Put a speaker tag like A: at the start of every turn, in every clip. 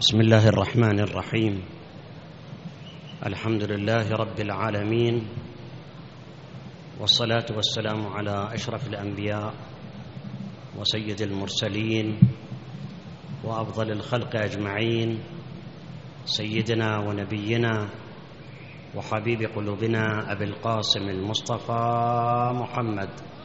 A: بسم الله الرحمن الرحيم. الحمد لله رب العالمين، والصلاة والسلام على أشرف الأنبياء وسيد المرسلين وأفضل الخلق أجمعين، سيدنا ونبينا وحبيب قلوبنا أبي القاسم المصطفى محمد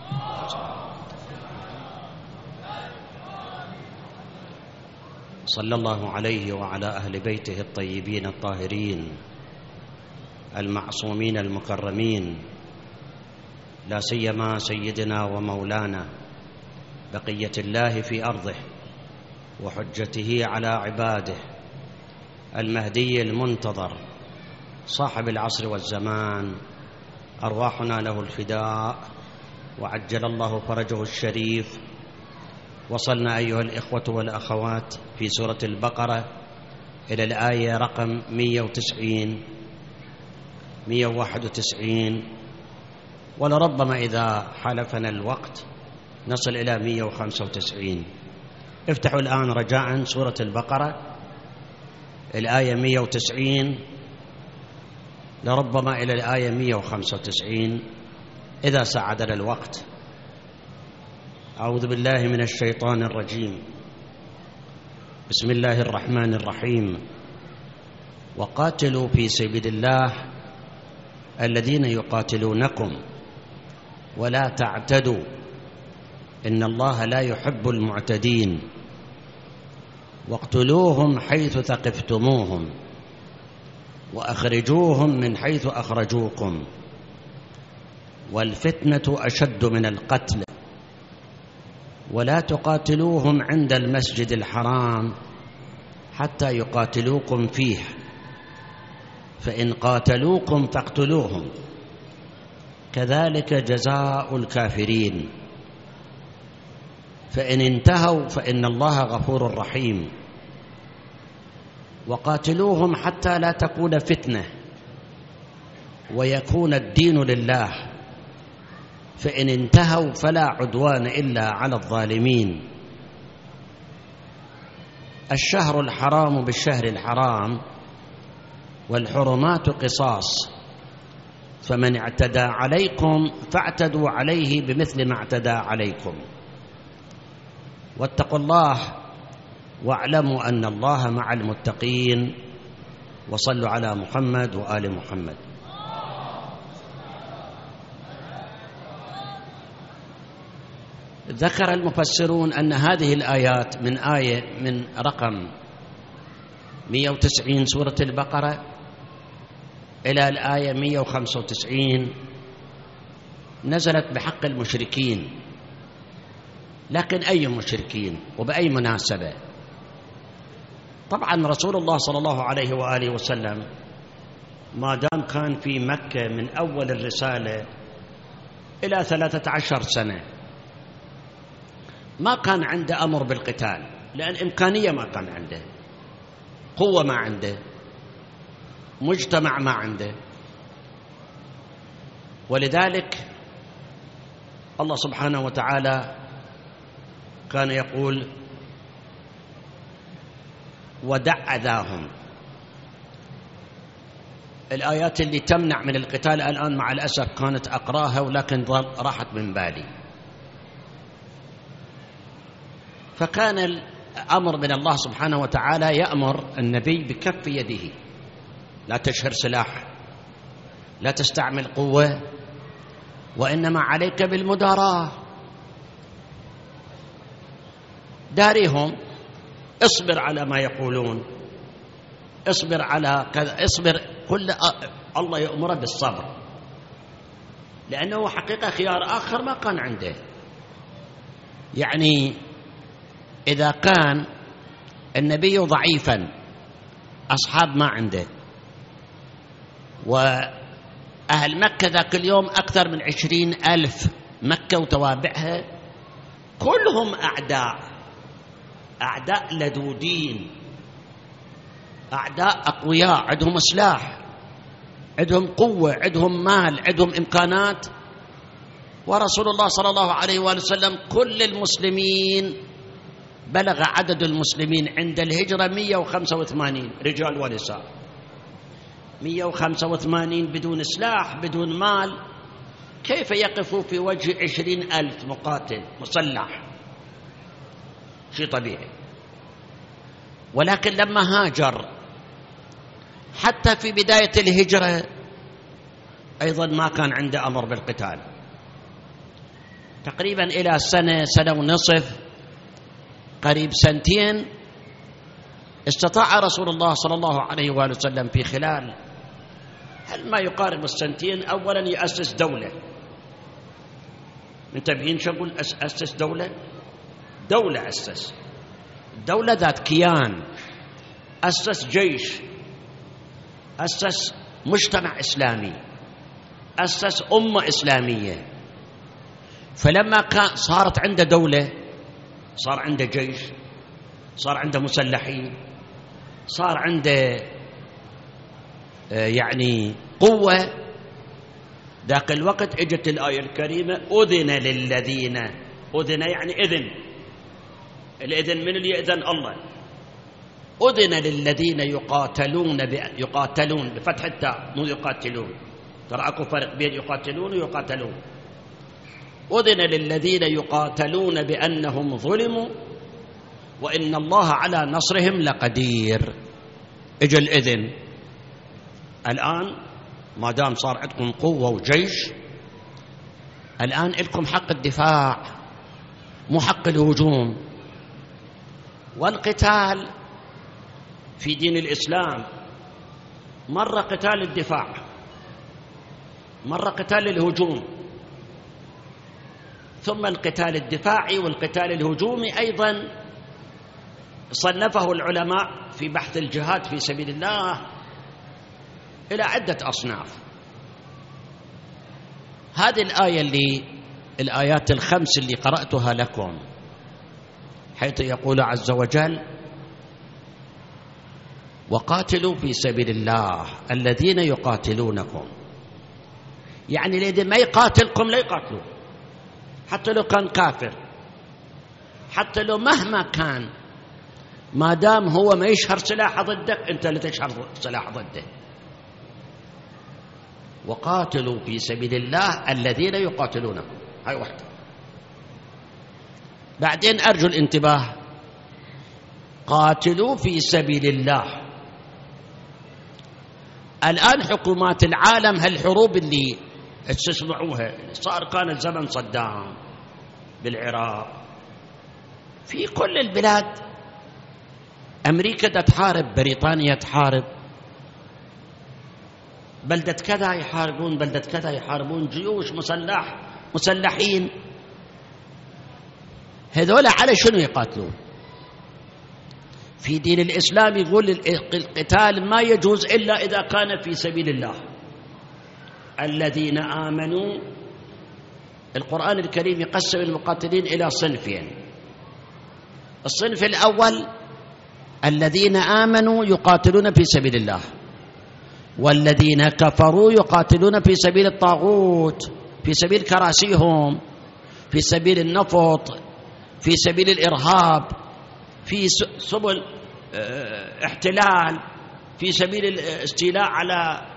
A: صلى الله عليه وعلى أهل بيته الطيبين الطاهرين المعصومين المكرمين، لا سيما سيدنا ومولانا بقية الله في أرضه وحجته على عباده المهدي المنتظر صاحب العصر والزمان، أرواحنا له الفداء وعجل الله فرجه الشريف. وصلنا أيها الإخوة والأخوات في سورة البقرة إلى الآية رقم 191 ولربما إذا حالفنا الوقت نصل إلى 195. افتحوا الآن رجاء سورة البقرة الآية 190 لربما إلى الآية 195 إذا ساعدنا الوقت. أعوذ بالله من الشيطان الرجيم. بسم الله الرحمن الرحيم. وقاتلوا في سبيل الله الذين يقاتلونكم ولا تعتدوا إن الله لا يحب المعتدين واقتلوهم حيث ثقفتموهم وأخرجوهم من حيث أخرجوكم والفتنة أشد من القتل ولا تقاتلوهم عند المسجد الحرام حتى يقاتلوكم فيه فإن قاتلوكم فاقتلوهم كذلك جزاء الكافرين فإن انتهوا فإن الله غفور رحيم وقاتلوهم حتى لا تكون فتنة ويكون الدين لله فإن انتهوا فلا عدوان إلا على الظالمين. الشهر الحرام بالشهر الحرام والحرمات قصاص فمن اعتدى عليكم فاعتدوا عليه بمثل ما اعتدى عليكم واتقوا الله واعلموا أن الله مع المتقين. وصلوا على محمد وآل محمد. ذكر المفسرون أن هذه الآيات من آية من رقم 190 سورة البقرة إلى الآية 195 نزلت بحق المشركين. لكن أي مشركين وبأي مناسبة؟ طبعا رسول الله صلى الله عليه وآله وسلم ما دام كان في مكة من أول الرسالة إلى 13 سنة ما كان عنده أمر بالقتال، لأن إمكانية ما كان عنده، قوة ما عنده، مجتمع ما عنده. ولذلك الله سبحانه وتعالى كان يقول ودع أذاهم. الآيات اللي تمنع من القتال الآن مع الأسف كانت أقراها ولكن راحت من بالي. فكان الأمر من الله سبحانه وتعالى يأمر النبي بكف يده، لا تشهر سلاح، لا تستعمل قوة، وإنما عليك بالمداراة. داريهم، اصبر على ما يقولون، اصبر على كذا، اصبر، كل الله يأمره بالصبر، لأنه حقيقة خيار آخر ما كان عنده. يعني إذا كان النبي ضعيفا أصحاب ما عنده، وأهل مكة ذاك اليوم أكثر من 20,000، مكة وتوابعها كلهم أعداء لدودين، أعداء أقوياء، عندهم سلاح، عندهم قوة، عندهم مال، عندهم إمكانات. ورسول الله صلى الله عليه وآله وسلم كل المسلمين بلغ عدد المسلمين عند الهجرة 185 رجال ونساء، 185 بدون سلاح بدون مال، كيف يقفوا في وجه 20,000 مقاتل مسلح؟ شيء طبيعي. ولكن لما هاجر حتى في بداية الهجرة أيضا ما كان عنده أمر بالقتال، تقريبا إلى سنة ونصف، قريب سنتين، استطاع رسول الله صلى الله عليه وآله وسلم في خلال هل ما يقارب السنتين أولا يأسس دولة. منتبهين شو أقول؟ أسس دولة أسس دولة ذات كيان، أسس جيش، أسس مجتمع إسلامي، أسس أمة إسلامية. فلما صارت عنده دولة، صار عنده جيش، صار عنده مسلحين، صار عنده يعني قوة. ذاك الوقت اجت الآية الكريمة أذن للذين، أذن يعني إذن، الإذن من اللي يأذن؟ الله. أذن للذين يقاتلون بفتح التاء، مو يقاتلون، ترى أكو فرق بين يقاتلون ويقاتلون. أذن للذين يقاتلون بأنهم ظلموا وإن الله على نصرهم لقدير. اجى الإذن. الآن ما دام صار عندكم قوة وجيش، الآن لكم حق الدفاع مو حق الهجوم. والقتال في دين الإسلام مرة قتال الدفاع، مرة قتال الهجوم، ثم القتال الدفاعي والقتال الهجومي أيضا صنفه العلماء في بحث الجهاد في سبيل الله إلى عدة أصناف. هذه الآيات الخمس اللي قرأتها لكم، حيث يقول عز وجل وقاتلوا في سبيل الله الذين يقاتلونكم، يعني الذي ما يقاتلكم لا يقاتلوا، حتى لو كان كافر، حتى لو مهما كان، ما دام هو ما يشهر سلاح ضدك أنت لا تشهر سلاح ضده. وقاتلوا في سبيل الله الذين يقاتلونكم، هاي واحدة. بعدين أرجو الانتباه، قاتلوا في سبيل الله. الآن حكومات العالم هالحروب اللي تسمعوها، صار كان زمن صدام بالعراق، في كل البلاد، أمريكا تحارب، بريطانيا تحارب، بلدة كذا يحاربون، بلدة كذا يحاربون، جيوش مسلحين. هذول على شنو يقاتلون؟ في دين الإسلام يقول القتال ما يجوز إلا إذا كان في سبيل الله. الذين آمنوا، القرآن الكريم يقسم المقاتلين إلى صنفين. الصنف الأول الذين آمنوا يقاتلون في سبيل الله، والذين كفروا يقاتلون في سبيل الطاغوت، في سبيل كراسيهم، في سبيل النفط، في سبيل الإرهاب، في سبل احتلال، في سبيل الاستيلاء على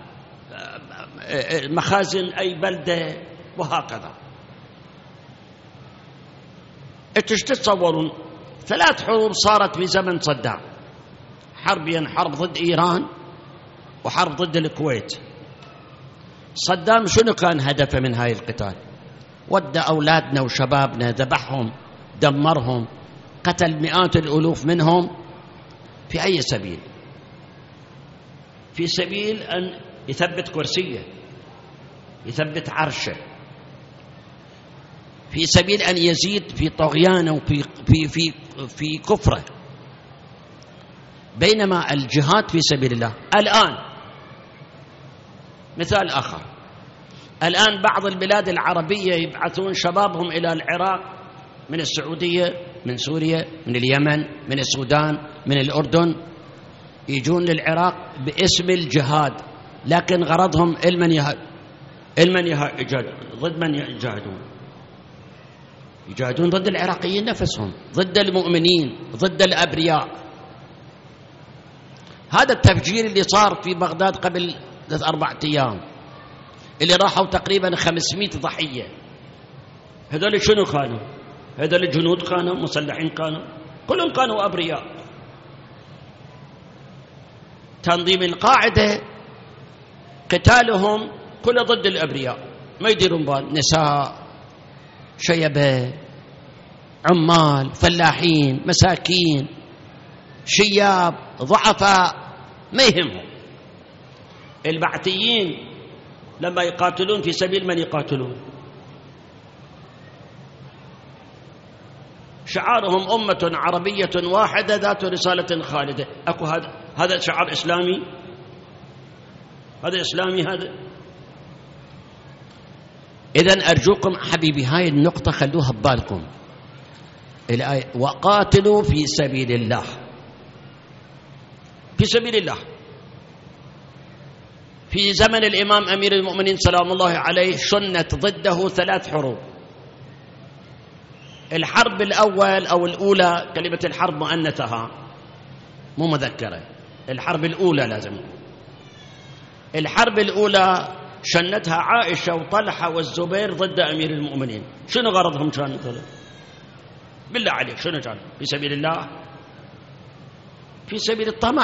A: مخازن أي بلدة، وهكذا. انتوا تتصورون 3 حروب صارت في زمن صدام، حرب ضد إيران وحرب ضد الكويت. صدام شنو كان هدفه من هاي القتال؟ ودى أولادنا وشبابنا، ذبحهم، دمرهم، قتل مئات الألوف منهم. في أي سبيل؟ في سبيل أن يثبت كرسيه، يثبت عرشه، في سبيل أن يزيد في طغيانه وفي في في في كفره. بينما الجهاد في سبيل الله الآن، مثال آخر، الآن بعض البلاد العربية يبعثون شبابهم إلى العراق من السعودية، من سوريا، من اليمن، من السودان، من الأردن، يجون للعراق باسم الجهاد، لكن غرضهم ضد من يجاهدون؟ يجاهدون ضد العراقيين نفسهم، ضد المؤمنين، ضد الأبرياء. هذا التفجير اللي صار في بغداد قبل 3-4 أيام، اللي راحوا تقريبا 500 ضحية، هذول شنو كانوا؟ هذول جنود كانوا، مسلحين كانوا، كلهم كانوا أبرياء. تنظيم القاعدة قتالهم كله ضد الأبرياء، ما يديرون بال، نساء، شيبة، عمال، فلاحين، مساكين، شياب، ضعفاء، ما يهمهم. البعثيين لما يقاتلون في سبيل من يقاتلون؟ شعارهم أمة عربية واحدة ذات رسالة خالدة. أكو هذا شعار إسلامي؟ هذا إسلامي هذا؟ إذن أرجوكم حبيبي هاي النقطة خلوها ببالكم. الآية وقاتلوا في سبيل الله، في سبيل الله. في زمن الإمام أمير المؤمنين سلام الله عليه شنت ضده 3 حروب. الحرب الأول أو الأولى، كلمة الحرب مؤنثها مو مذكرة، الحرب الأولى لازم. الحرب الأولى شنتها عائشة وطلحة والزبير ضد أمير المؤمنين. شنو غرضهم كانوا؟ بالله عليك شنو كان؟ في سبيل الله؟ في سبيل الطمع،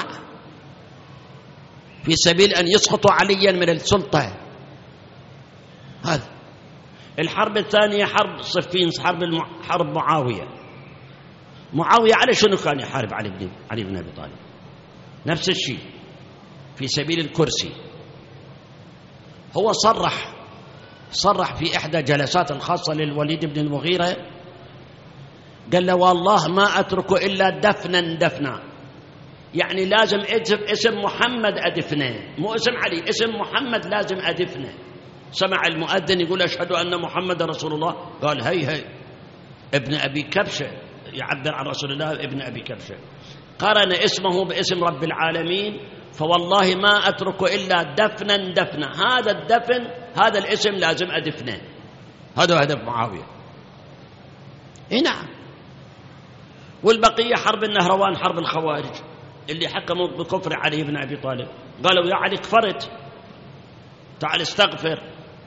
A: في سبيل أن يسقطوا عليا من السلطة. هذا. الحرب الثانية حرب صفين، حرب معاوية. معاوية على شنو كان يحارب؟ علي بن أبي طالب. نفس الشيء، في سبيل الكرسي. هو صرح في إحدى جلسات الخاصة للوليد بن المغيرة، قال له والله ما أترك إلا دفنا، يعني لازم اسم محمد أدفنه، مو اسم علي، اسم محمد لازم أدفنه. سمع المؤذن يقول أشهد أن محمد رسول الله، قال هي ابن أبي كبشة، يعبر عن رسول الله ابن أبي كبشة، قارن اسمه باسم رب العالمين، فوالله ما أترك إلا دفنا. هذا الدفن، هذا الاسم لازم أدفنه. هذا هدف معاوية. نعم. والبقية حرب النهروان، حرب الخوارج اللي حكموا بكفر علي بن أبي طالب، قالوا يا علي كفرت، تعال استغفر.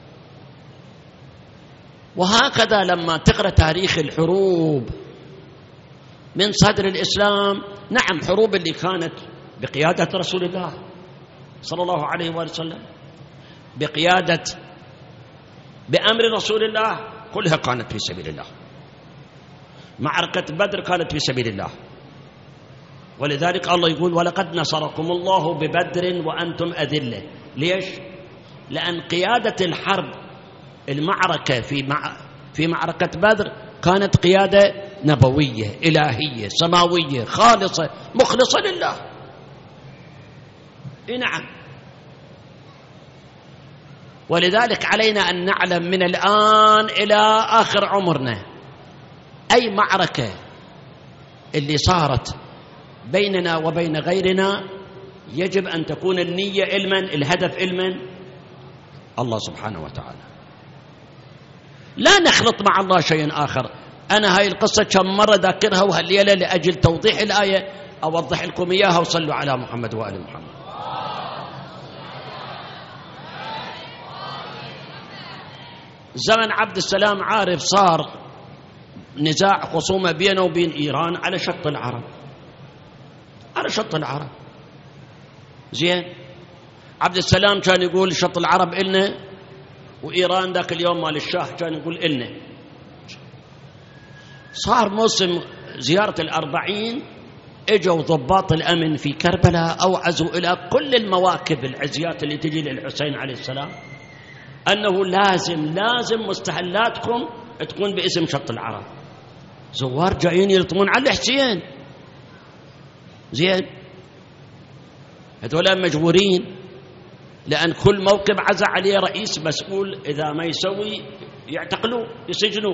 A: وهكذا لما تقرأ تاريخ الحروب من صدر الإسلام، نعم حروب اللي كانت بقيادة رسول الله صلى الله عليه وآله وسلم، بأمر رسول الله، كلها كانت في سبيل الله. معركة بدر كانت في سبيل الله، ولذلك الله يقول ولقد نصركم الله ببدر وأنتم أذلة. ليش؟ لأن قيادة الحرب، المعركة في معركة بدر كانت قيادة نبوية إلهية سماوية خالصة مخلصة لله. نعم. ولذلك علينا أن نعلم من الآن إلى آخر عمرنا أي معركة اللي صارت بيننا وبين غيرنا يجب أن تكون النية إلمن، الهدف إلمن، الله سبحانه وتعالى. لا نخلط مع الله شيء آخر. أنا هاي القصة كم مرة ذاكرها، وهالليلة لأجل توضيح الآية أوضح لكم إياها، وصلوا على محمد وآل محمد. زمن عبد السلام عارف صار نزاع خصومة بينه وبين إيران على شط العرب، على شط العرب. زين، عبد السلام كان يقول شط العرب إلنا، وإيران ذاك اليوم مال الشاه كان يقول إلنا. صار موسم زيارة ال40، اجوا ضباط الأمن في كربلاء أوعزوا إلى كل المواكب العزيات اللي تجي للحسين عليه السلام أنه لازم مستحلاتكم تكون باسم شط العرب. زوار جايين يلطمون على الحسين. زين، هذول مجبورين، لأن كل موكب عزى عليه رئيس مسؤول، إذا ما يسوي يعتقلوه يسجنوه.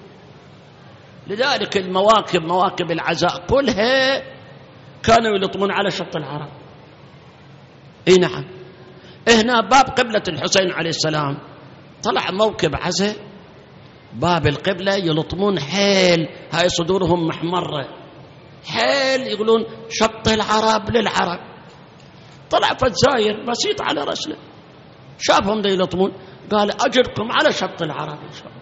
A: لذلك المواكب، مواكب العزاء كلها كانوا يلطمون على شط العرب. نعم. هنا باب قبلة الحسين عليه السلام طلع موكب عزاء باب القبلة يلطمون حيل، هاي صدورهم محمرة حيل، يقولون شط العرب للعرب. طلع فزاير بسيط على رسله، شافهم دا يلطمون، قال أجركم على شط العرب إن شاء الله.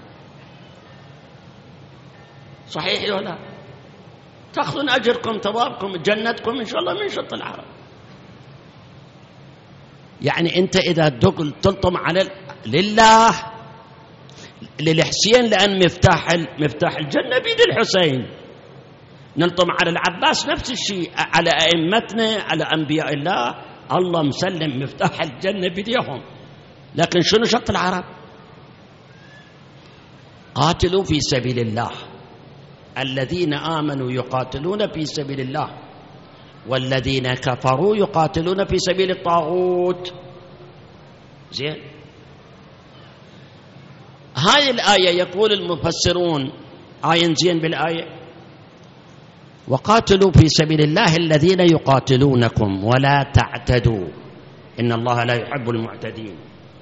A: صحيح ولا تأخذون أجركم ثوابكم جنتكم إن شاء الله من شط العرب. يعني أنت إذا تلطم على لله للحسين، لأن مفتاح الجنة بيد الحسين، نلطم على العباس نفس الشيء، على أئمتنا على أنبياء الله، الله مسلم مفتاح الجنة بيديهم. لكن شنو شط العرب؟ قاتلوا في سبيل الله، الذين آمنوا يقاتلون في سبيل الله والذين كفروا يقاتلون في سبيل الطاغوت. زين، هاي الآية يقول المفسرون آية زين بالآية: وقاتلوا في سبيل الله الذين يقاتلونكم ولا تعتدوا إن الله لا يحب المعتدين.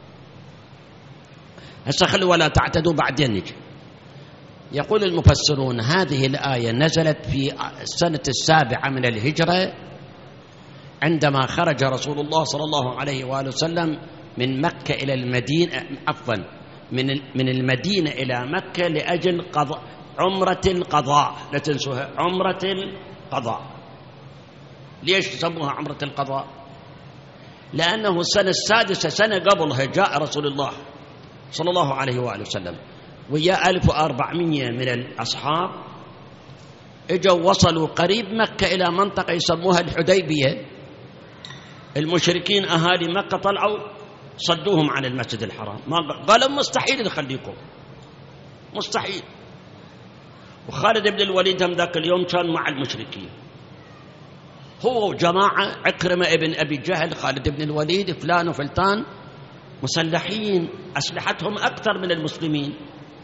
A: هسه خلوا ولا تعتدوا بعدين نجي. يقول المفسرون هذه الآية نزلت في السنة 7 من الهجرة، عندما خرج رسول الله صلى الله عليه وآله وسلم من مكة إلى المدينة، عفوا من المدينة إلى مكة لأجل عمرة القضاء. لا تنسوها، عمرة القضاء. ليش سموها عمرة القضاء؟ لأنه السنة 6 سنة قبلها جاء رسول الله صلى الله عليه وآله وسلم ويا 1400 من الأصحاب، اجوا وصلوا قريب مكة إلى منطقة يسموها الحديبية. المشركين أهالي مكة طلعوا صدوهم عن المسجد الحرام، قالوا مستحيل نخليكم، مستحيل. وخالد بن الوليد هم ذاك اليوم كان مع المشركين، هو وجماعة، عكرمة ابن أبي جهل، خالد بن الوليد، فلان وفلتان، مسلحين، أسلحتهم أكثر من المسلمين.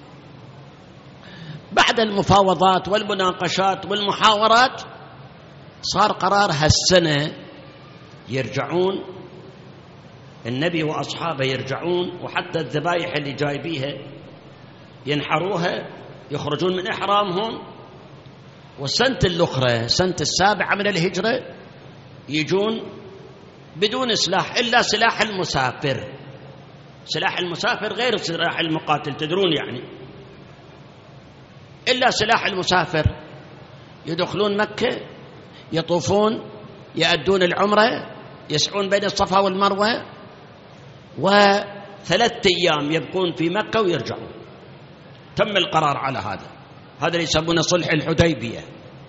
A: بعد المفاوضات والمناقشات والمحاورات صار قرار هالسنة يرجعون، النبي وأصحابه يرجعون، وحتى الذبائح اللي جايبيها ينحروها، يخرجون من إحرامهم. والسنة الأخرى سنة 7 من الهجرة يجون بدون سلاح إلا سلاح المسافر. سلاح المسافر غير سلاح المقاتل، تدرون يعني، إلا سلاح المسافر. يدخلون مكة، يطوفون، يأدون العمرة، يسعون بين الصفا والمروة، و3 أيام يبقون في مكة ويرجعون. تم القرار على هذا اللي يسمونه صلح الحديبية.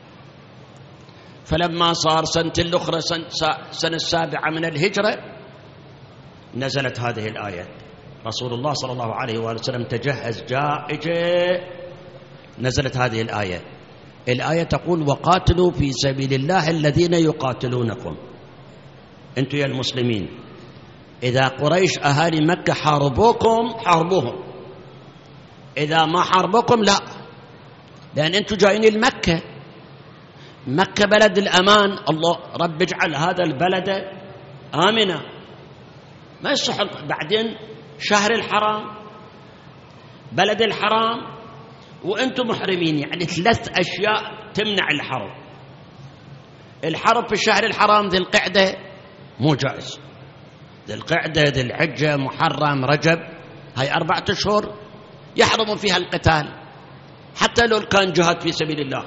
A: فلما صار سنة الأخرى سنة 7 من الهجرة نزلت هذه الآية. رسول الله صلى الله عليه وآله وسلم تجهز جائجة، نزلت هذه الآية. الآية تقول: وقاتلوا في سبيل الله الذين يقاتلونكم. أنتم يا المسلمين إذا قريش أهالي مكة حاربوكم حاربوهم، إذا ما حاربوكم لا، لأن أنتم جايين المكة، مكة بلد الأمان، الله رب اجعل هذا البلد آمنا، ما يصح. بعدين شهر الحرام، بلد الحرام، وأنتم محرمين، يعني 3 أشياء تمنع الحرب. الحرب في الشهر الحرام ذي القعدة مو جائز، ذي القعدة، ذي الحجة، محرم، رجب، هاي 4 أشهر يحرم فيها القتال حتى لو كان جهاد في سبيل الله.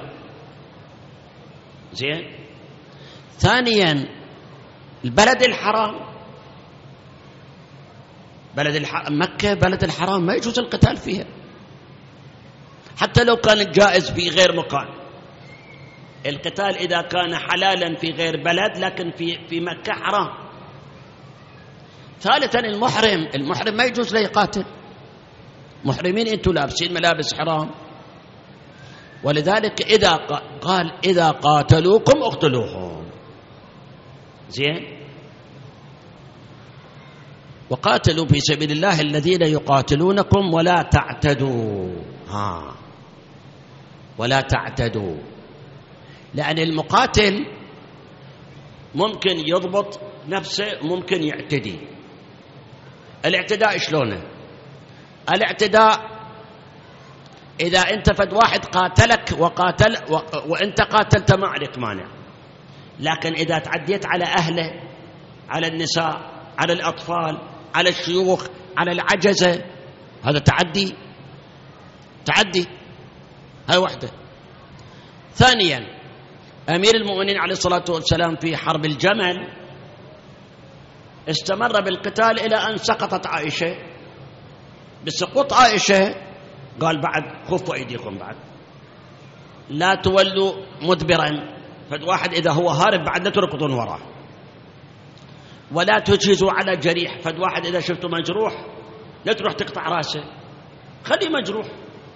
A: زين. ثانيا البلد الحرام، مكة بلد الحرام ما يجوز القتال فيها حتى لو كان جائز في غير مكان. القتال إذا كان حلالا في غير بلد، لكن في مكة حرام. ثالثا المحرم ما يجوز له يقاتل. محرمين أنتم لابسين ملابس حرام، ولذلك قال إذا قاتلوكم اقتلوهم. زين. وقاتلوا في سبيل الله الذين يقاتلونكم ولا تعتدوا. ولا تعتدوا، لأن المقاتل ممكن يضبط نفسه، ممكن يعتدي. الاعتداء شلونه؟ الاعتداء إذا أنت فد واحد قاتلك وأنت قاتلت ما عليك مانع، لكن إذا تعديت على أهله، على النساء، على الأطفال، على الشيوخ، على العجزة، هذا تعدي. هاي واحدة. ثانيا، أمير المؤمنين عليه الصلاة والسلام في حرب الجمل استمر بالقتال إلى أن سقطت عائشة. بسقوط عائشة قال بعد خفوا أيديكم، بعد لا تولوا مدبرا، فواحد إذا هو هارب بعد لا تركضون وراه، ولا تجهزوا على جريح، فواحد إذا شفتوا مجروح لا تروح تقطع راسه، خليه مجروح.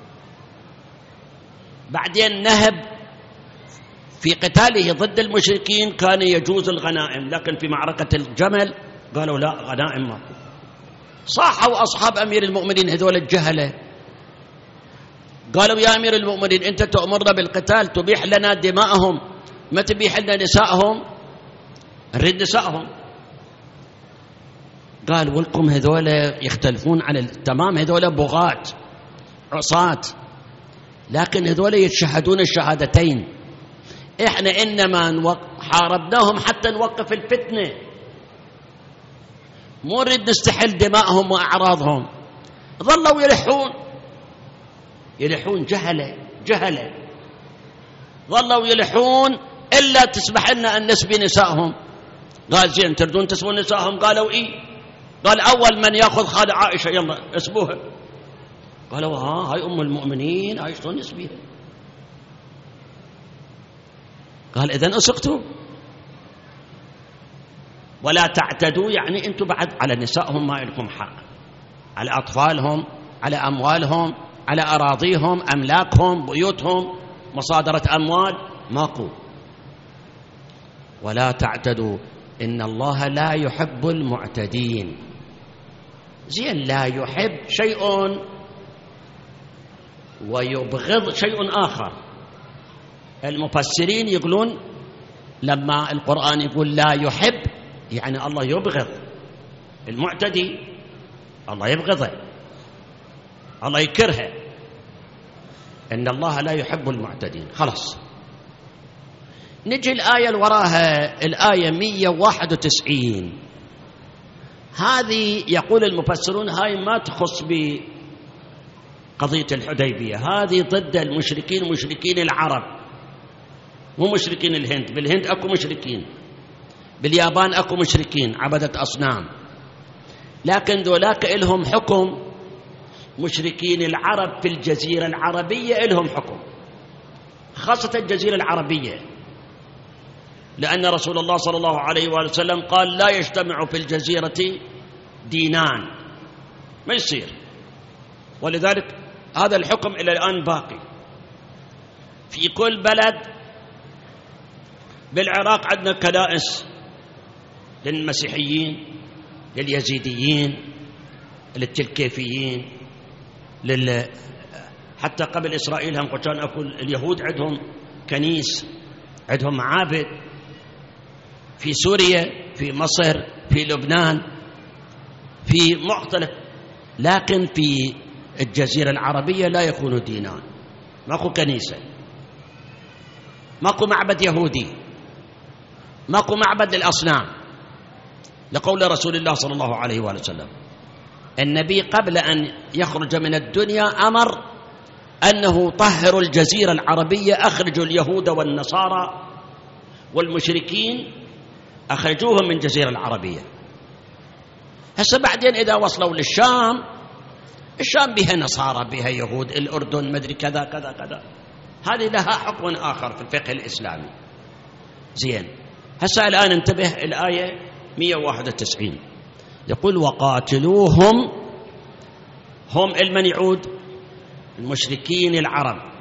A: بعدين نهب في قتاله ضد المشركين كان يجوز الغنائم، لكن في معركة الجمل قالوا لا، غنائم ماكو. صاحوا أصحاب أمير المؤمنين هذول الجهلة، قالوا يا أمير المؤمنين أنت تأمرنا بالقتال، تبيح لنا دماءهم، ما تبيح لنا نسائهم، نريد نسائهم. قال ولكم هذول يختلفون عن التمام، هذول بغاة عصاة، لكن هذول يتشهدون الشهادتين، إحنا إنما حاربناهم حتى نوقف الفتنة، مو نريد نستحل دماءهم وأعراضهم. ظلوا يلحون جهلة، ظلوا يلحون إلا تسمح لنا أن نسبي نسائهم. قال زين تردون تسبون نسائهم؟ قالوا إيه. قال أول من يأخذ خال عائشة يلا اسبوها. قالوا هاي أم المؤمنين، هاي شلون نسبيها؟ قال إذن أسقتوا ولا تعتدوا، يعني أنتم بعد على نسائهم ما لكم حق، على أطفالهم، على أموالهم، على أراضيهم، أملاكهم، بيوتهم، مصادرة أموال، ماكو. ولا تعتدوا إن الله لا يحب المعتدين. زين، لا يحب شيء ويبغض شيء آخر. المفسرين يقولون لما القرآن يقول لا يحب يعني الله يبغض المعتدي، الله يبغضه، الله يكرهه، إن الله لا يحب المعتدين. خلاص نجي الآية اللي وراها، الآية 191. هذه يقول المفسرون هاي ما تخص بقضية الحديبية، هذه ضد المشركين، مشركين العرب، مو مشركين الهند. بالهند أكو مشركين، باليابان أكو مشركين عبدة أصنام، لكن ذولاك إلهم حكم. مشركين العرب في الجزيرة العربية إلهم حكم، خاصة الجزيرة العربية، لأن رسول الله صلى الله عليه وآله وسلم قال لا يجتمع في الجزيرة دينان، ما يصير. ولذلك هذا الحكم إلى الآن باقي في كل بلد. بالعراق عندنا كنائس للمسيحيين، لليزيديين، للتلكيفيين، حتى قبل إسرائيل هم كان أقول اليهود عندهم كنيس، عندهم معابد في سوريا، في مصر، في لبنان، في مختلف. لكن في الجزيرة العربية لا يكون دينان، ماكو كنيسة، ماكو معبد يهودي، ماكو معبد للأصنام، لقول رسول الله صلى الله عليه وآله وسلم. النبي قبل أن يخرج من الدنيا أمر أنه طهروا الجزيرة العربية، أخرجوا اليهود والنصارى والمشركين، أخرجوهم من الجزيرة العربية. هسه بعدين إذا وصلوا للشام، الشام بها نصارى، بها يهود، الأردن مدري كذا كذا كذا، هذه لها حكم آخر في الفقه الإسلامي. زين، هسه الآن انتبه الآية 191 يقول وقاتلوهم، هم المن يعود المشركين العرب،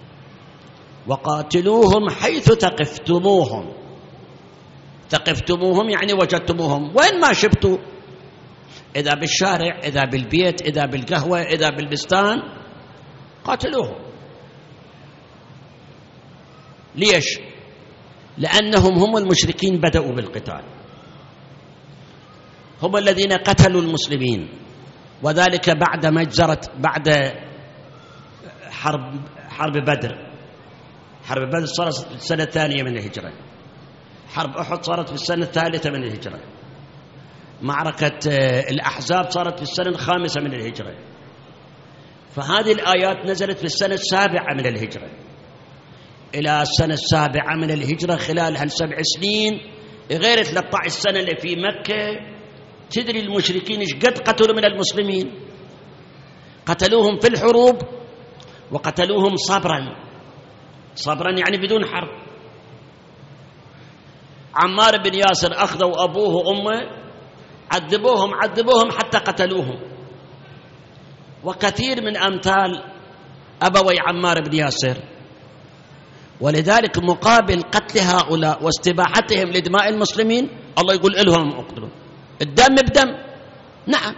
A: وقاتلوهم حيث ثقفتموهم. ثقفتموهم يعني وجدتموهم وين ما شفتوا، إذا بالشارع، إذا بالبيت، إذا بالقهوة، إذا بالبستان، قاتلوهم. ليش؟ لأنهم هم المشركين بدأوا بالقتال، هم الذين قتلوا المسلمين، وذلك بعد مجزرة، بعد حرب بدر. حرب بدر صارت في السنة الثانية من الهجرة. حرب أحد صارت في السنة الثالثة من الهجرة. معركة الأحزاب صارت في السنة الخامسة من الهجرة. فهذه الآيات نزلت في السنة السابعة من الهجرة إلى السنة السابعة من الهجرة، خلال هال7 سنين غير 13 سنة اللي في مكة. تدري المشركين إيش قد قتلوا من المسلمين؟ قتلوهم في الحروب وقتلوهم صبرا يعني بدون حرب. عمار بن ياسر أخذوا أبوه وأمه عذبوهم حتى قتلوهم، وكثير من أمثال أبوي عمار بن ياسر. ولذلك مقابل قتل هؤلاء واستباحتهم لدماء المسلمين الله يقول إلهم اقتلوا، الدم بدم. نعم،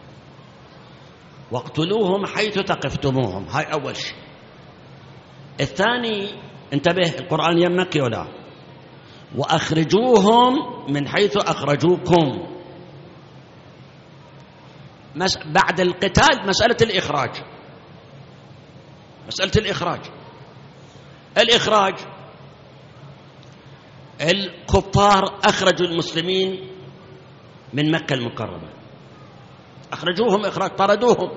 A: واقتلوهم حيث ثقفتموهم. هاي أول شيء. الثاني، انتبه، القرآن يمك ولا، وأخرجوهم من حيث أخرجوكم. بعد القتال مسألة الإخراج. الكفار أخرجوا المسلمين من مكة المكرمة، أخرجوهم إخراج، طردوهم،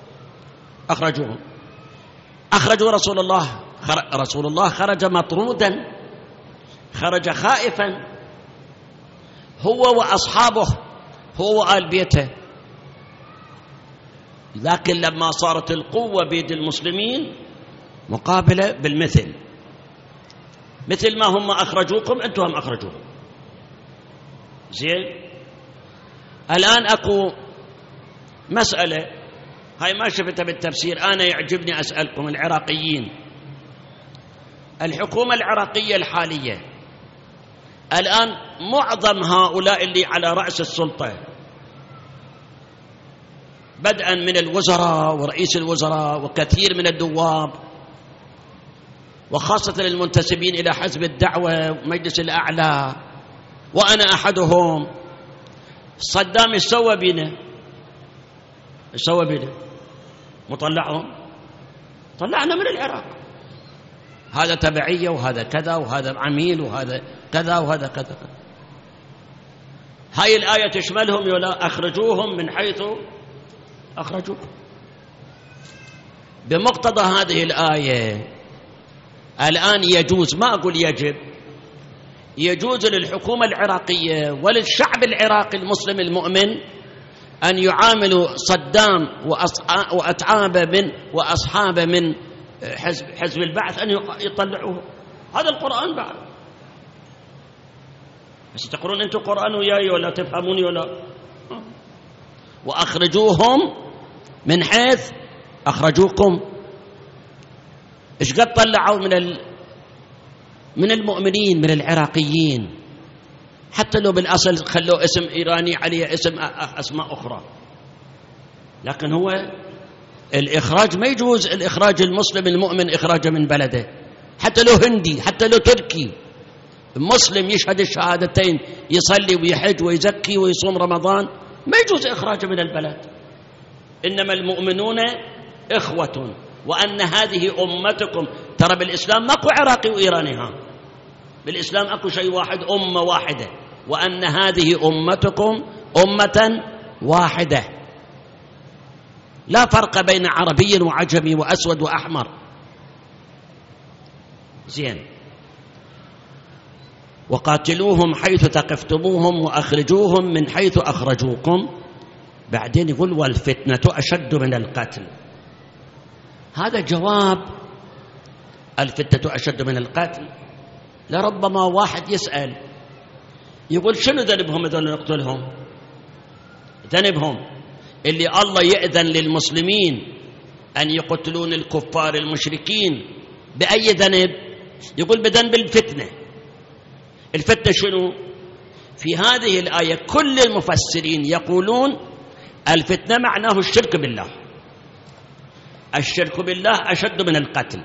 A: أخرجوا رسول الله خرج مطرودا، خرج خائفا هو وأصحابه، هو وآل بيته. لكن لما صارت القوة بيد المسلمين مقابلة بالمثل، مثل ما هم أخرجوكم أنتم هم أخرجوهم. زين، الآن أكو مسألة هاي ما شفتها بالتفسير، أنا يعجبني أسألكم العراقيين. الحكومة العراقية الحالية الآن معظم هؤلاء اللي على رأس السلطة، بدءا من الوزراء ورئيس الوزراء وكثير من الدواب، وخاصة المنتسبين إلى حزب الدعوة ومجلس الأعلى، وأنا أحدهم. صدام ايش سوى بينا؟ مطلعهم، طلعنا من العراق. هذا تبعية وهذا كذا وهذا عميل وهذا كذا وهذا كذا. هاي الآية تشملهم ولا؟ أخرجوهم من حيث أخرجوكم. بمقتضى هذه الآية الآن يجوز، ما أقول يجب، يجوز للحكومة العراقية وللشعب العراقي المسلم المؤمن أن يعاملوا صدام وأتعابه وأصحابه من حزب البعث أن يطلعوه. هذا القرآن بعد. بس تقولون أنتم قرآن وياي ولا تفهموني ولا؟ وأخرجوهم من حيث أخرجوكم. إيش قد طلعوا من المؤمنين من العراقيين، حتى لو بالأصل خلوا اسم إيراني عليه أسماء أخرى. لكن هو الإخراج ما يجوز، الإخراج المسلم المؤمن إخراجه من بلده، حتى لو هندي، حتى لو تركي مسلم يشهد الشهادتين، يصلي ويحج ويزكي ويصوم رمضان، ما يجوز إخراجه من البلد. إنما المؤمنون إخوة، وأن هذه أمتكم. ترى بالإسلام ماكو عراقي وإيراني، بالإسلام أكو شيء واحد، أمة واحدة، وأن هذه أمتكم أمة واحدة، لا فرق بين عربي وعجمي وأسود وأحمر. زين، وقاتلوهم حيث ثقفتموهم وأخرجوهم من حيث أخرجوكم. بعدين يقول والفتنة أشد من القتل. هذا جواب، الفتنة أشد من القتل. لربما واحد يسأل يقول شنو ذنبهم إذا نقتلهم؟ ذنبهم اللي الله يأذن للمسلمين أن يقتلون الكفار المشركين بأي ذنب؟ يقول بذنب الفتنة. الفتنة شنو؟ في هذه الآية كل المفسرين يقولون الفتنة معناه الشرك بالله. الشرك بالله أشد من القتل،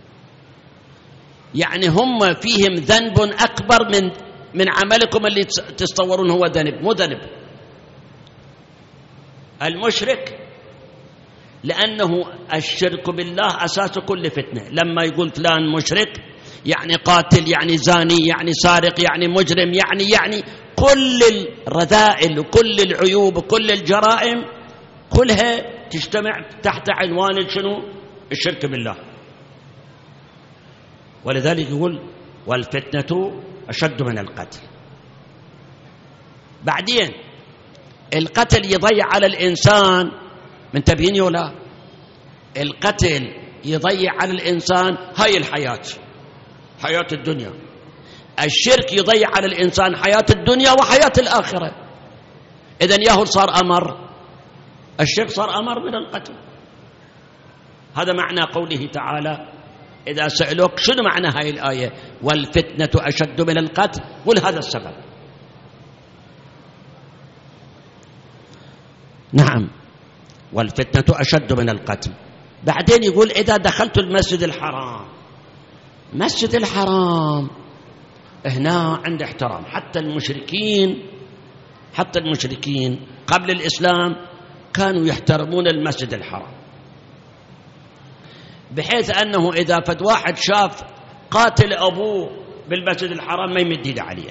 A: يعني هم فيهم ذنب أكبر من عملكم اللي تصورون هو ذنب، مو ذنب. المشرك لأنه الشرك بالله أساس كل فتنة. لما يقول فلان مشرك يعني قاتل، يعني زاني، يعني سارق، يعني مجرم، يعني كل الرذائل وكل العيوب وكل الجرائم كلها تجتمع تحت عنوان شنو؟ الشرك بالله. ولذلك يقول والفتنة أشد من القتل. بعدين القتل يضيع على الإنسان، من تبيني ولا؟ القتل يضيع على الإنسان هاي الحياة، حياة الدنيا. الشرك يضيع على الإنسان حياة الدنيا وحياة الآخرة. إذن ياهو صار أمر، الشرك صار أمر من القتل. هذا معنى قوله تعالى إذا سألوك شنو معنى هاي الآية والفتنة أشد من القتل، قل هذا السبب. نعم، والفتنة أشد من القتل. بعدين يقول إذا دخلت المسجد الحرام، مسجد الحرام هنا عند احترام. حتى المشركين قبل الإسلام كانوا يحترمون المسجد الحرام، بحيث أنه إذا فد واحد شاف قاتل أبوه بالمسجد الحرام ما يمد يده عليه،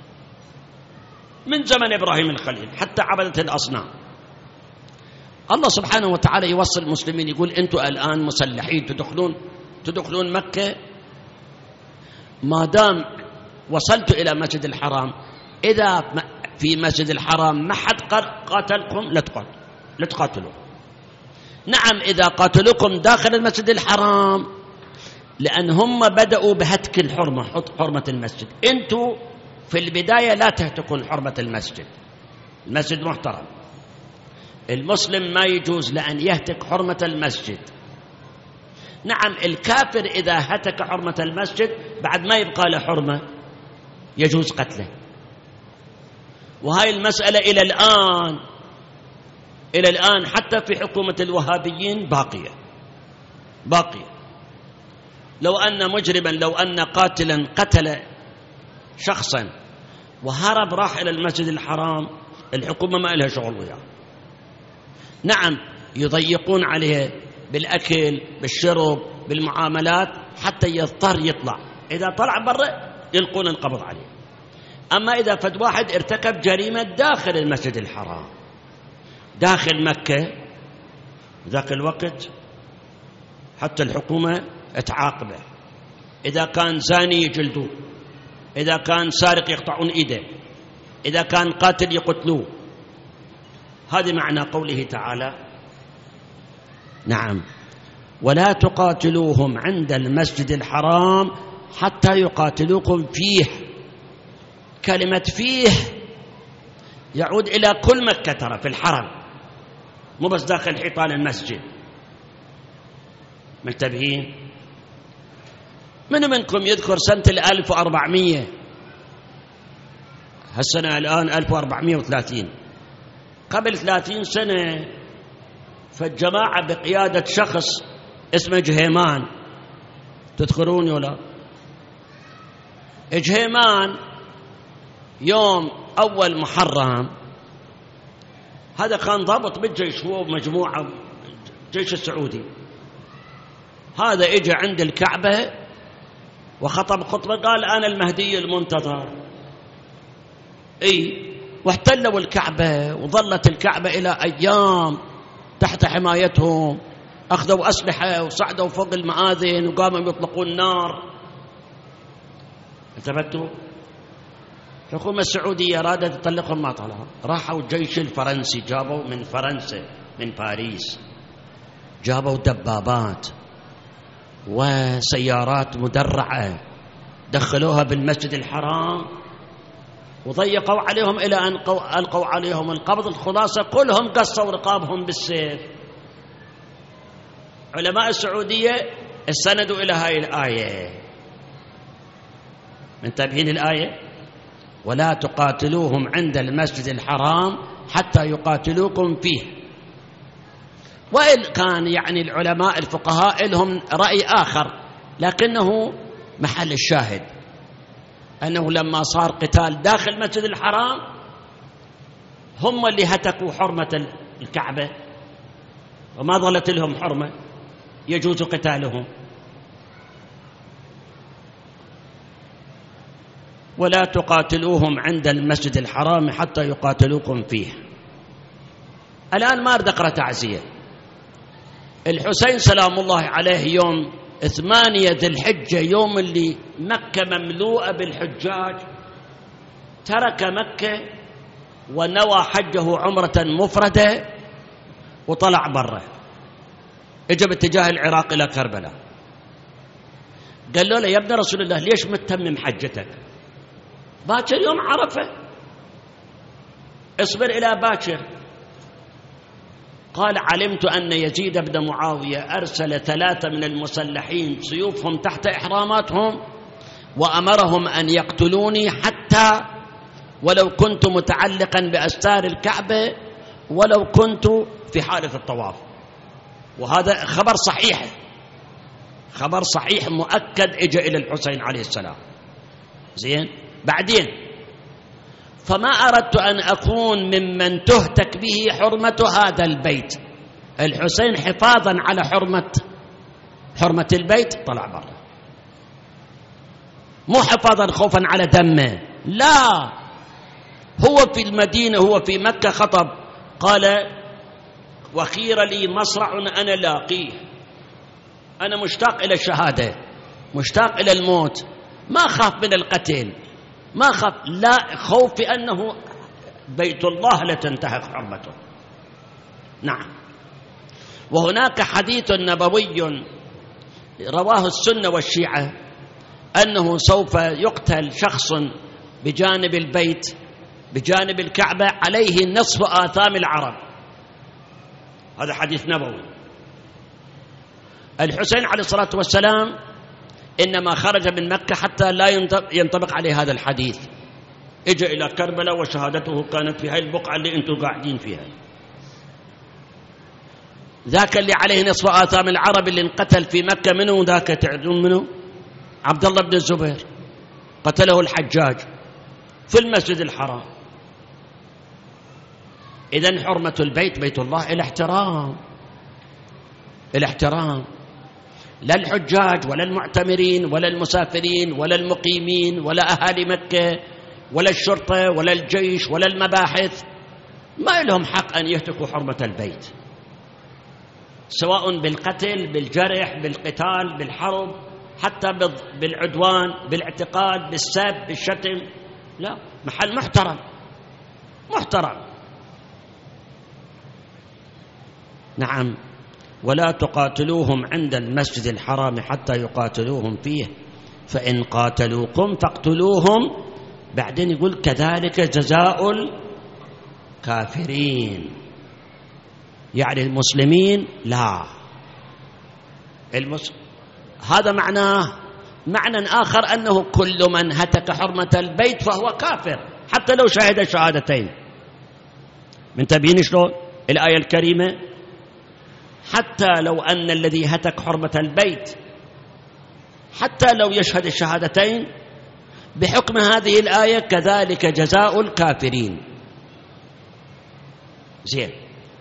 A: من زمن إبراهيم الخليل حتى عبدة الأصنام. الله سبحانه وتعالى يوصل المسلمين يقول أنتم الآن مسلحين تدخلون مكة، ما دام وصلتوا إلى مسجد الحرام، إذا في مسجد الحرام ما حد قاتلكم لا تقاتلوا. نعم، إذا قاتلوكم داخل المسجد الحرام، لأن هم بدأوا بهتك الحرمة، حرمة المسجد. أنتم في البداية لا تهتكون حرمة المسجد، المسجد محترم. المسلم ما يجوز لأن يهتك حرمة المسجد. نعم، الكافر إذا هتك حرمة المسجد بعد ما يبقى له حرمة يجوز قتله. وهاي المسألة إلى الآن حتى في حكومة الوهابيين باقية. لو أن قاتلا قتل شخصا وهرب راح إلى المسجد الحرام، الحكومة ما لها شغل وياه. نعم، يضيقون عليه بالأكل بالشرب بالمعاملات حتى يضطر يطلع، إذا طلع برا يلقون القبض عليه. أما إذا فد واحد ارتكب جريمة داخل المسجد الحرام داخل مكة، ذاك الوقت حتى الحكومة تعاقبه. إذا كان زاني يجلدوه، إذا كان سارق يقطعون إيده، إذا كان قاتل يقتلوه. هذا معنى قوله تعالى نعم ولا تقاتلوهم عند المسجد الحرام حتى يقاتلوكم فيه. كلمة فيه يعود إلى كل مكة، ترى في الحرم، مو بس داخل حيطان المسجد. منتبهين؟ منكم يذكر سنة 1400؟ هالسنة الآن 1430. قبل 30 سنة فالجماعة بقيادة شخص اسمه جهيمان، تذكرون ولا؟ جهيمان يوم أول محرم، هذا كان ضابط بالجيش، هو مجموعة الجيش السعودي. هذا إجا عند الكعبة وخطب خطبة، قال أنا المهدي المنتظر. واحتلوا الكعبة، وظلت الكعبة إلى أيام تحت حمايتهم. أخذوا أسلحة وصعدوا فوق المآذن وقاموا يطلقون نار. انتبهتوا؟ الحكومة السعودية رادت تطلقهم، ما طلعوا. راحوا الجيش الفرنسي، جابوا من فرنسا من باريس، جابوا دبابات وسيارات مدرعة، دخلوها بالمسجد الحرام وضيقوا عليهم إلى أن ألقوا عليهم القبض. الخلاصة كلهم قصوا رقابهم بالسيف. علماء السعودية استندوا إلى هاي الآية. منتبهين الآية؟ ولا تقاتلوهم عند المسجد الحرام حتى يقاتلوكم فيه. وإن كان يعني العلماء الفقهاء لهم رأي آخر، لكنه محل الشاهد أنه لما صار قتال داخل المسجد الحرام هم اللي هتكوا حرمة الكعبة، وما ظلت لهم حرمة يجوز قتالهم. ولا تقاتلوهم عند المسجد الحرام حتى يقاتلوكم فيه. الآن ما أريد أقرأ تعزية. الحسين سلام الله عليه يوم 8 ذي الحجة، يوم اللي مكة مملوءة بالحجاج، ترك مكة ونوى حجه عمرة مفردة وطلع برا، اجى باتجاه العراق إلى كربلاء. قالوا له يا ابن رسول الله ليش متمم حجتك؟ باكر يوم عرفة، اصبر إلى باكر. قال علمت أن يزيد بن معاوية أرسل 3 من المسلحين سيوفهم تحت إحراماتهم وأمرهم أن يقتلوني حتى ولو كنت متعلقا بأستار الكعبة ولو كنت في حالة الطواف. وهذا خبر صحيح، خبر صحيح مؤكد اجى إلى الحسين عليه السلام. زين، بعدين فما أردت أن أكون ممن تهتك به حرمة هذا البيت. الحسين حفاظا على حرمة البيت طلع برا، مو حفاظا خوفا على دمه، لا، هو في المدينة، هو في مكة خطب، قال وخير لي مصرع أنا لاقيه، أنا مشتاق إلى الشهادة، مشتاق إلى الموت، ما خاف من القتل، ما خاف، لا خوف أنه بيت الله لتنتهك حرمته. نعم. وهناك حديث نبوي رواه السنة والشيعة أنه سوف يقتل شخص بجانب البيت بجانب الكعبة عليه نصف آثام العرب، هذا حديث نبوي. الحسين عليه الصلاة والسلام إنما خرج من مكة حتى لا ينطبق عليه هذا الحديث، إجا إلى كربلاء وشهادته كانت في هاي البقعة اللي أنتم قاعدين فيها. ذاك اللي عليه نصف آثام العرب اللي انقتل في مكة منه، ذاك تعدون منه؟ عبد الله بن الزبير، قتله الحجاج في المسجد الحرام. إذن حرمة البيت بيت الله الاحترام، الاحترام، لا الحجاج ولا المعتمرين ولا المسافرين ولا المقيمين ولا أهالي مكة ولا الشرطة ولا الجيش ولا المباحث ما لهم حق أن يهتكوا حرمة البيت، سواء بالقتل، بالجرح، بالقتال، بالحرب، حتى بالعدوان، بالاعتقال، بالسب، بالشتم، لا، محل محترم محترم. نعم. ولا تقاتلوهم عند المسجد الحرام حتى يقاتلوهم فيه فإن قاتلوكم فاقتلوهم. بعدين يقول كذلك جزاء الكافرين، يعني المسلمين لا، هذا معناه. معنى آخر أنه كل من هتك حرمة البيت فهو كافر حتى لو شهد شهادتين. من تبين شلون الآية الكريمة؟ حتى لو أن الذي هتك حرمة البيت حتى لو يشهد الشهادتين بحكم هذه الآية كذلك جزاء الكافرين. زين.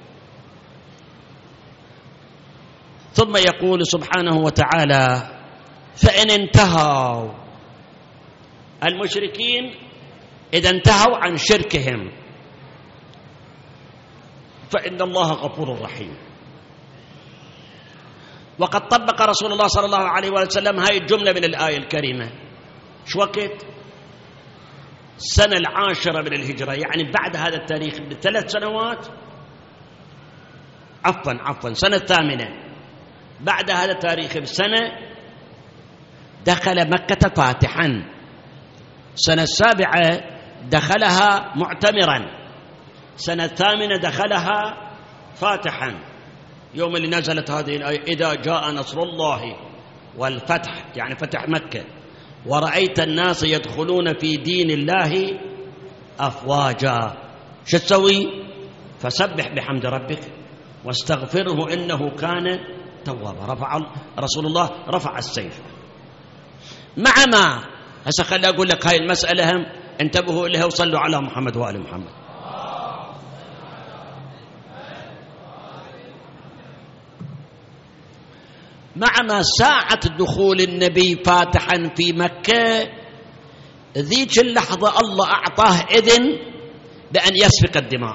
A: ثم يقول سبحانه وتعالى فإن انتهوا، المشركين إذا انتهوا عن شركهم فإن الله غفور رحيم. وقد طبق رسول الله صلى الله عليه وسلم هاي الجملة من الآية الكريمة شو وقت؟ السنة 10 من الهجرة، يعني بعد هذا التاريخ ب3 سنوات، عفوا سنة 8 بعد هذا التاريخ بسنة دخل مكة فاتحا، سنة 7 دخلها معتمرا، سنة 8 دخلها فاتحا، يوم اللي نزلت هذه الآية إذا جاء نصر الله والفتح، يعني فتح مكة، ورأيت الناس يدخلون في دين الله أفواجا، شو تسوي؟ فسبح بحمد ربك واستغفره إنه كان توابا. رفع رسول الله رفع السيف. مع ما هسه خلي أقول لك هاي المسألة هم انتبهوا لها وصلوا على محمد وآل محمد. مع ما ساعة دخول النبي فاتحا في مكة، ذيك اللحظة الله أعطاه إذن بأن يسفك الدماء.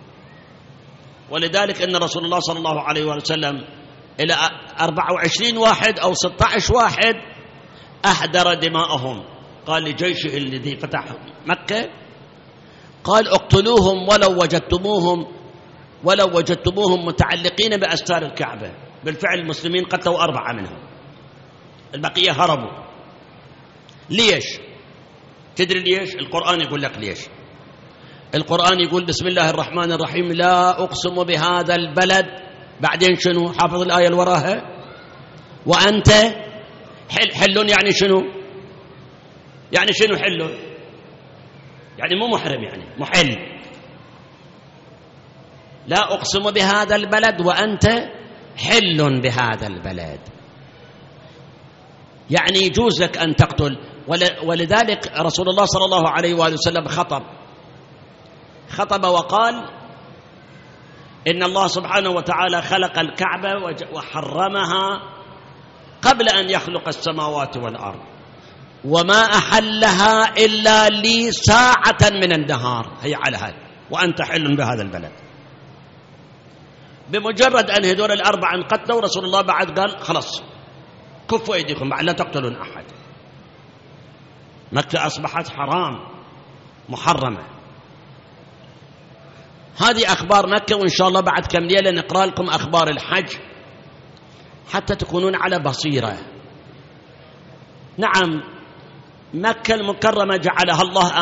A: ولذلك إن رسول الله صلى الله عليه وسلم إلى 24 واحد أو 16 واحد أحضر دماءهم، قال لجيشه الذي فتح مكة، قال اقتلوهم ولو وجدتموهم متعلقين بأستار الكعبة. بالفعل المسلمين قتلوا 4 منهم، البقية هربوا. ليش؟ تدري ليش؟ القرآن يقول لك ليش. القرآن يقول بسم الله الرحمن الرحيم لا أقسم بهذا البلد، بعدين شنو؟ حافظ الآية اللي وراها، وأنت حل. يعني شنو؟ يعني شنو حل؟ يعني مو محرم، يعني محل. لا أقسم بهذا البلد وأنت حل بهذا البلد، يعني يجوز لك أن تقتل. ولذلك رسول الله صلى الله عليه وآله وسلم خطب وقال إن الله سبحانه وتعالى خلق الكعبة وحرمها قبل أن يخلق السماوات والأرض، وما أحلها إلا لي ساعة من النهار، هي على هذا، وأنت حل بهذا البلد. بمجرد أن هذول الأربعة انقتلوا، رسول الله بعد قال خلاص كفوا أيديكم، بعد لا تقتلون أحد. مكة أصبحت حرام محرمة. هذه أخبار مكة، وإن شاء الله بعد كم ليلة نقرأ لكم أخبار الحج حتى تكونون على بصيرة. نعم، مكة المكرمة جعلها الله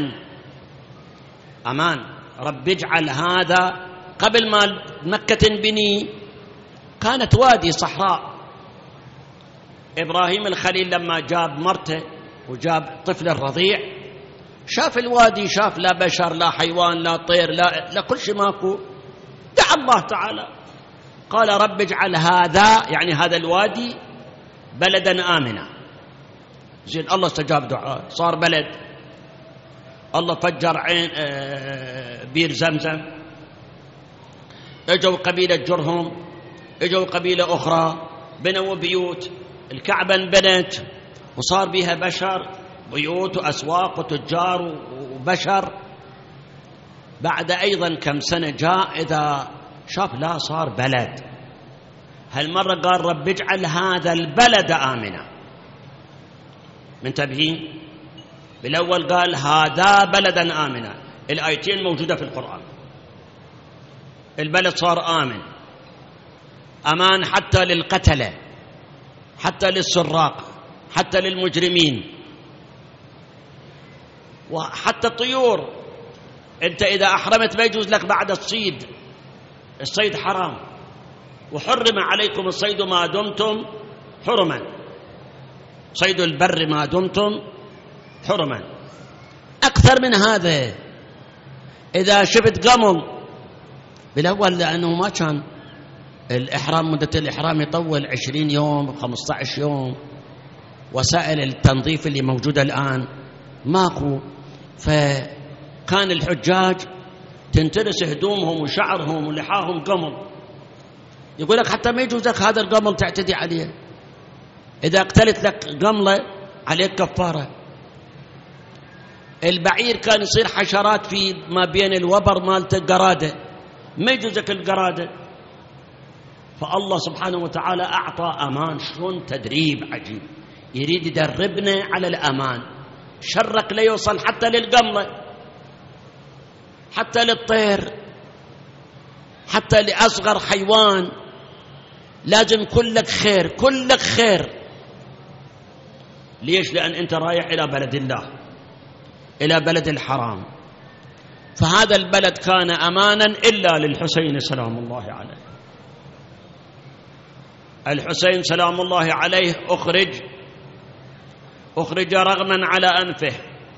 A: أمان. رب اجعل هذا، قبل ما مكة تنبني كانت وادي صحراء. إبراهيم الخليل لما جاب مرته وجاب طفل الرضيع، شاف الوادي، شاف لا بشر لا حيوان لا طير لا كل شيء ماكو، دعا الله تعالى قال رب اجعل هذا، يعني هذا الوادي، بلدا آمنا. زين، الله استجاب دعاء، صار بلد. الله فجر عين بير زمزم، اجوا قبيلة جرهم، اجوا قبيلة أخرى، بنوا بيوت، الكعبة انبنت وصار بها بشر، بيوت وأسواق وتجار وبشر. بعد أيضا كم سنة جاء إذا شاف لا صار بلد. هالمرة قال رب اجعل هذا البلد آمنا. منتبهين؟ بالأول قال هذا بلدا آمنا، الآيتين موجودة في القرآن. البلد صار آمن، أمان حتى للقتلة، حتى للسراق، حتى للمجرمين، وحتى الطيور. أنت إذا أحرمت ما يجوز لك بعد الصيد حرام، وحرم عليكم الصيد ما دمتم حرما، صيد البر ما دمتم حرما. أكثر من هذا، إذا شفت قمل بالأول، لأنه ما كان الإحرام، مدة الإحرام يطول 20 يوم 15 يوم، وسائل التنظيف اللي موجودة الآن ماكو، فكان الحجاج تنترس هدومهم وشعرهم ولحاهم قمل. يقول لك حتى ما يجوز لك هذا القمل تعتدي عليه، إذا اقتلت لك قملة عليك كفارة. البعير كان يصير حشرات في ما بين الوبر مالته، القرادة، ما يجوز لك القرادة. فالله سبحانه وتعالى أعطى أمان. شلون؟ تدريب عجيب، يريد يدربنا على الأمان. شرك ليوصل حتى للقملة، حتى للطير، حتى لأصغر حيوان، لازم كلك خير، كلك خير. ليش؟ لأن أنت رايح إلى بلد الله، إلى بلد الحرام. فهذا البلد كان أمانا إلا للحسين سلام الله عليه. الحسين سلام الله عليه أخرج رغما على أنفه،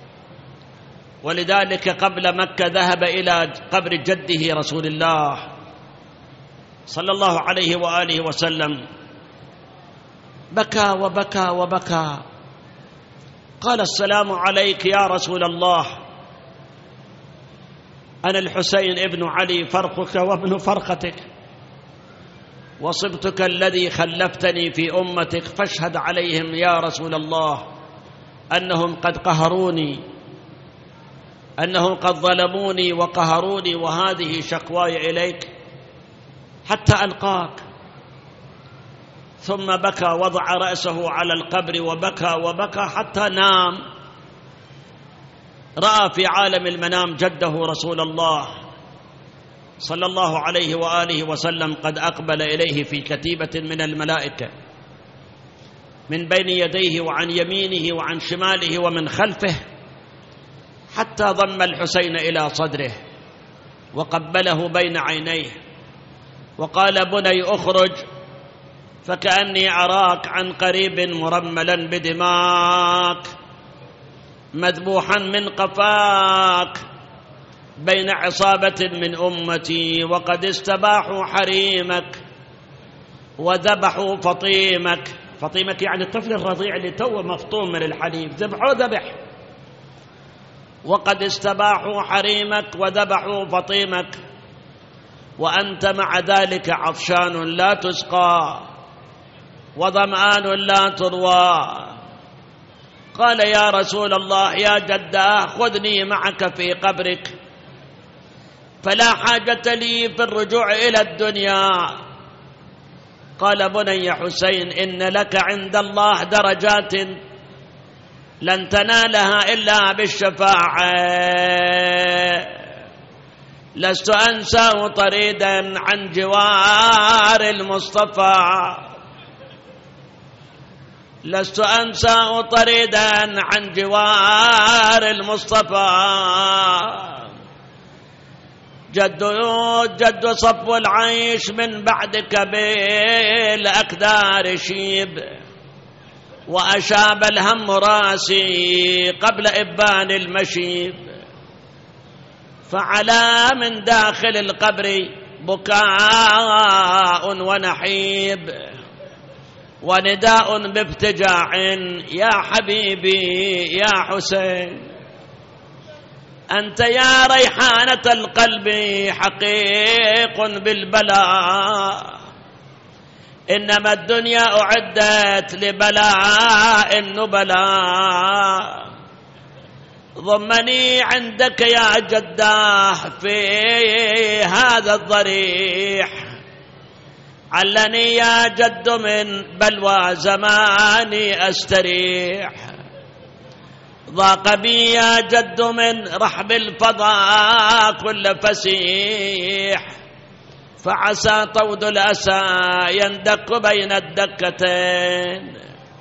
A: ولذلك قبل مكة ذهب إلى قبر جده رسول الله صلى الله عليه وآله وسلم، بكى وبكى وبكى، قال السلام عليك يا رسول الله، أنا الحسين ابن علي فرخك وابن فرختك، وصبتك الذي خلفتني في أمتك فاشهد عليهم يا رسول الله أنهم قد قهروني، أنهم قد ظلموني وقهروني، وهذه شكواي إليك حتى ألقاك. ثم بكى، وضع رأسه على القبر وبكى وبكى حتى نام. رأى في عالم المنام جده رسول الله صلى الله عليه وآله وسلم قد أقبل إليه في كتيبة من الملائكة من بين يديه وعن يمينه وعن شماله ومن خلفه، حتى ضم الحسين إلى صدره وقبله بين عينيه وقال: بني أخرج فكأني أراك عن قريب مرملا بدماك مذبوحا من قفاك بين عصابة من أمتي، وقد استباحوا حريمك وذبحوا فطيمك. فطيمك يعني الطفل الرضيع اللي توه مفطوم من الحليب، ذبحوا ذبح. وقد استباحوا حريمك وذبحوا فطيمك، وأنت مع ذلك عطشان لا تسقى وظمآن لا تروى. قال: يا رسول الله يا جداه خذني معك في قبرك، فلا حاجة لي في الرجوع إلى الدنيا. قال: بني حسين إن لك عند الله درجات لن تنالها إلا بالشفاعة، لست أنساه طريدا عن جوار المصطفى، لست أنساه طريدا عن جوار المصطفى. جد صفو العيش من بعدك بالأكدار شيب، وأشاب الهم راسي قبل إبان المشيب. فعلى من داخل القبر بكاء ونحيب، ونداء بافتجاع يا حبيبي يا حسين، أنت يا ريحانة القلب حقيق بالبلاء، إنما الدنيا أعدت لبلاء النبلاء. ضمني عندك يا جداه في هذا الضريح، علني يا جد من بلوى زماني أستريح. ضاق بي يا جد من رحب الفضاء كل فسيح، فعسى طود الأسى يندق بين الدكتين.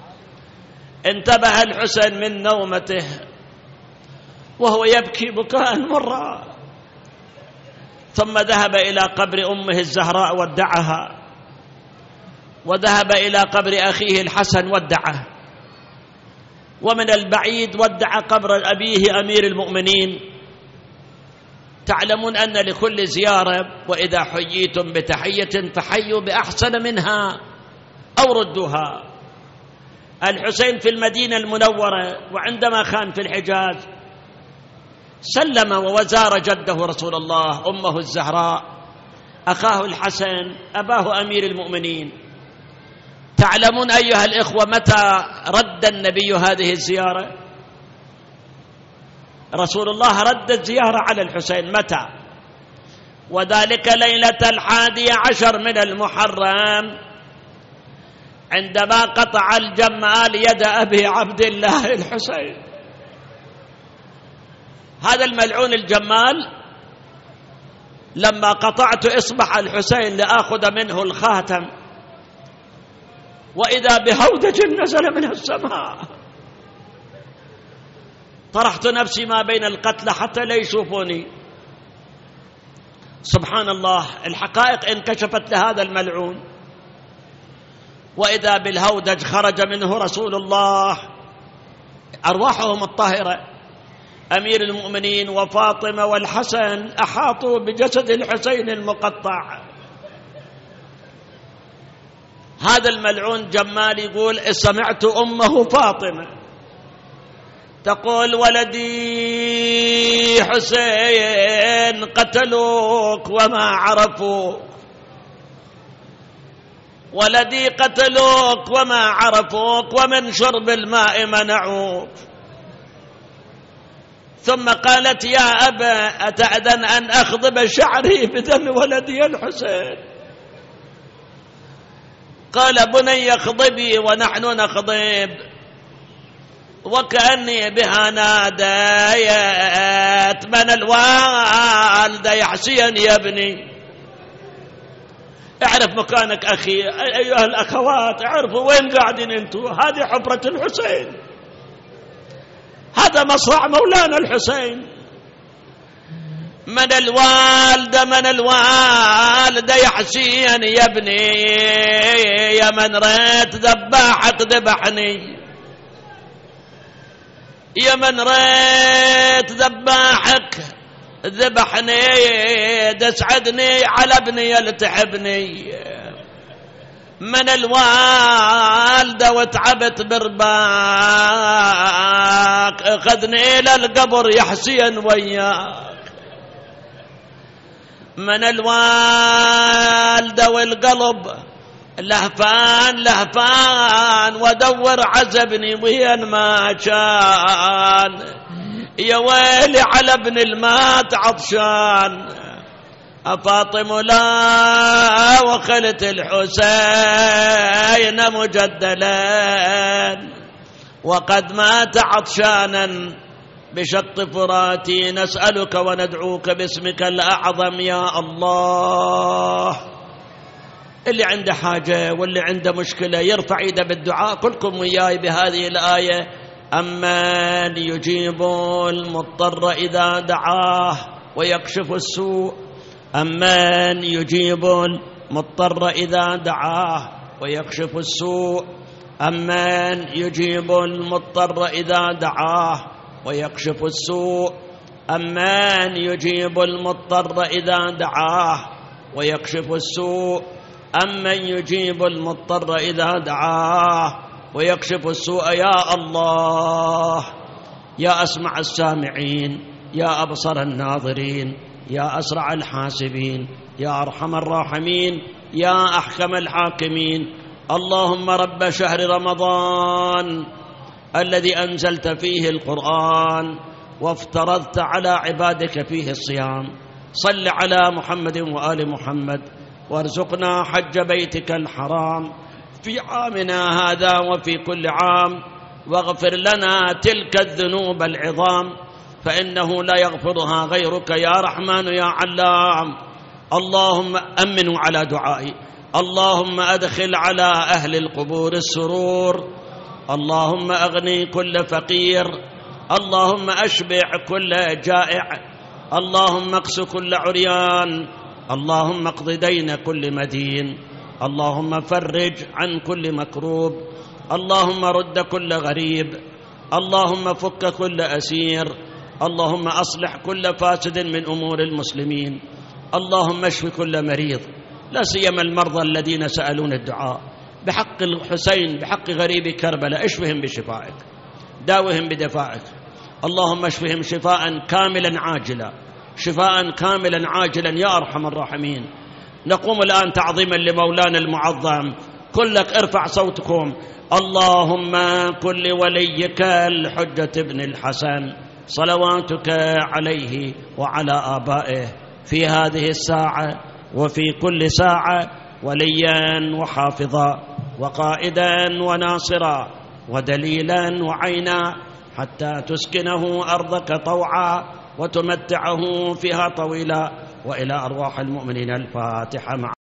A: انتبه الحسين من نومته وهو يبكي بكاء مرا، ثم ذهب إلى قبر أمه الزهراء ودعها، وذهب إلى قبر أخيه الحسن ودعه، ومن البعيد ودع قبر أبيه أمير المؤمنين. تعلمون أن لكل زيارة وإذا حييتم بتحية فحيوا بأحسن منها أو ردوها. الحسين في المدينة المنورة، وعندما كان في الحجاز سلم ووزار جده رسول الله، أمه الزهراء، أخاه الحسن، أباه أمير المؤمنين. تعلمون أيها الإخوة متى رد النبي هذه الزيارة؟ رسول الله رد الزيارة على الحسين متى؟ وذلك ليلة 11 من المحرم، عندما قطع الجمال يد أبي عبد الله الحسين. هذا الملعون الجمال لما قطعت إصبع الحسين لآخذ منه الخاتم، وإذا بهودج نزل من السماء، طرحت نفسي ما بين القتلى حتى لا يشوفوني. سبحان الله، الحقائق انكشفت لهذا الملعون، وإذا بالهودج خرج منه رسول الله، أرواحهم الطاهرة أمير المؤمنين وفاطمة والحسن أحاطوا بجسد الحسين المقطع. هذا الملعون جمال يقول: سمعت أمه فاطمة تقول: ولدي حسين قتلوك وما عرفوك. ولدي قتلوك وما عرفوك ومن شرب الماء منعوك. ثم قالت يا أبا أتأذن أن أخضب شعري بدم ولدي الحسين؟ قال بني اخضبي ونحن نخضب. وكأني بها ناديت من الوالد يا حسين يا ابني، اعرف مكانك أخي. أيها الأخوات اعرفوا وين قاعدين انتوا، هذه حفرة الحسين، هذا مصرع مولانا الحسين. من الوالد يا حسين يا ابني، يا من ريت ذباحك ذبحني، يا من ريت ذباحك ذبحني، تسعدني على ابني يلتحبني. من الوالدة وتعبت برباك، اخذني الى القبر يا حسين وياك. من الوالدة والقلب لهفان ودور عزبني وين ما كان، يا ويلي على ابن المات عطشان. أفاطم لا وخلت الحسين مجدلا، وقد مات عطشانا بشط فراتي. نسألك وندعوك باسمك الأعظم يا الله. اللي عنده حاجة واللي عنده مشكلة يرفع يده بالدعاء. كلكم وياي بهذه الآية: أمن يجيب المضطر إذا دعاه ويكشف السوء. أمن يجيب المضطر إذا دعاه ويكشف السوء. أمن يجيب المضطر إذا دعاه ويكشف السوء. أمن يجيب المضطر إذا دعاه ويكشف السوء. أمن يجيب المضطر إذا دعاه ويكشف السوء. يا الله، يا أسمع السامعين، يا أبصر الناظرين، يا أسرع الحاسبين، يا أرحم الراحمين، يا أحكم الحاكمين. اللهم رب شهر رمضان الذي أنزلت فيه القرآن وافترضت على عبادك فيه الصيام، صل على محمد وآل محمد وارزقنا حج بيتك الحرام في عامنا هذا وفي كل عام، واغفر لنا تلك الذنوب العظام فإنه لا يغفرها غيرك يا رحمن يا علام. اللهم أمنوا على دعائي. اللهم أدخل على أهل القبور السرور. اللهم أغني كل فقير. اللهم أشبع كل جائع. اللهم اقس كل عريان. اللهم اقض دين كل مدين. اللهم فرج عن كل مكروب. اللهم رد كل غريب. اللهم فك كل أسير. اللهم أصلح كل فاسد من أمور المسلمين. اللهم اشف كل مريض، لا سيما المرضى الذين سألون الدعاء بحق الحسين، بحق غريب كربلاء. اشفهم بشفائك، داوهم بدفائك. اللهم اشفهم شفاء كاملا عاجلا، شفاء كاملا عاجلا يا أرحم الراحمين. نقوم الآن تعظيما لمولانا المعظم. كلك ارفع صوتكم. اللهم كن لوليك الحجة ابن الحسن صلواتك عليه وعلى آبائه في هذه الساعة وفي كل ساعة وليا وحافظا وقائدا وناصرا ودليلا وعينا، حتى تسكنه أرضك طوعا وتمتعه فيها طويلا. وإلى أرواح المؤمنين الفاتحة. مع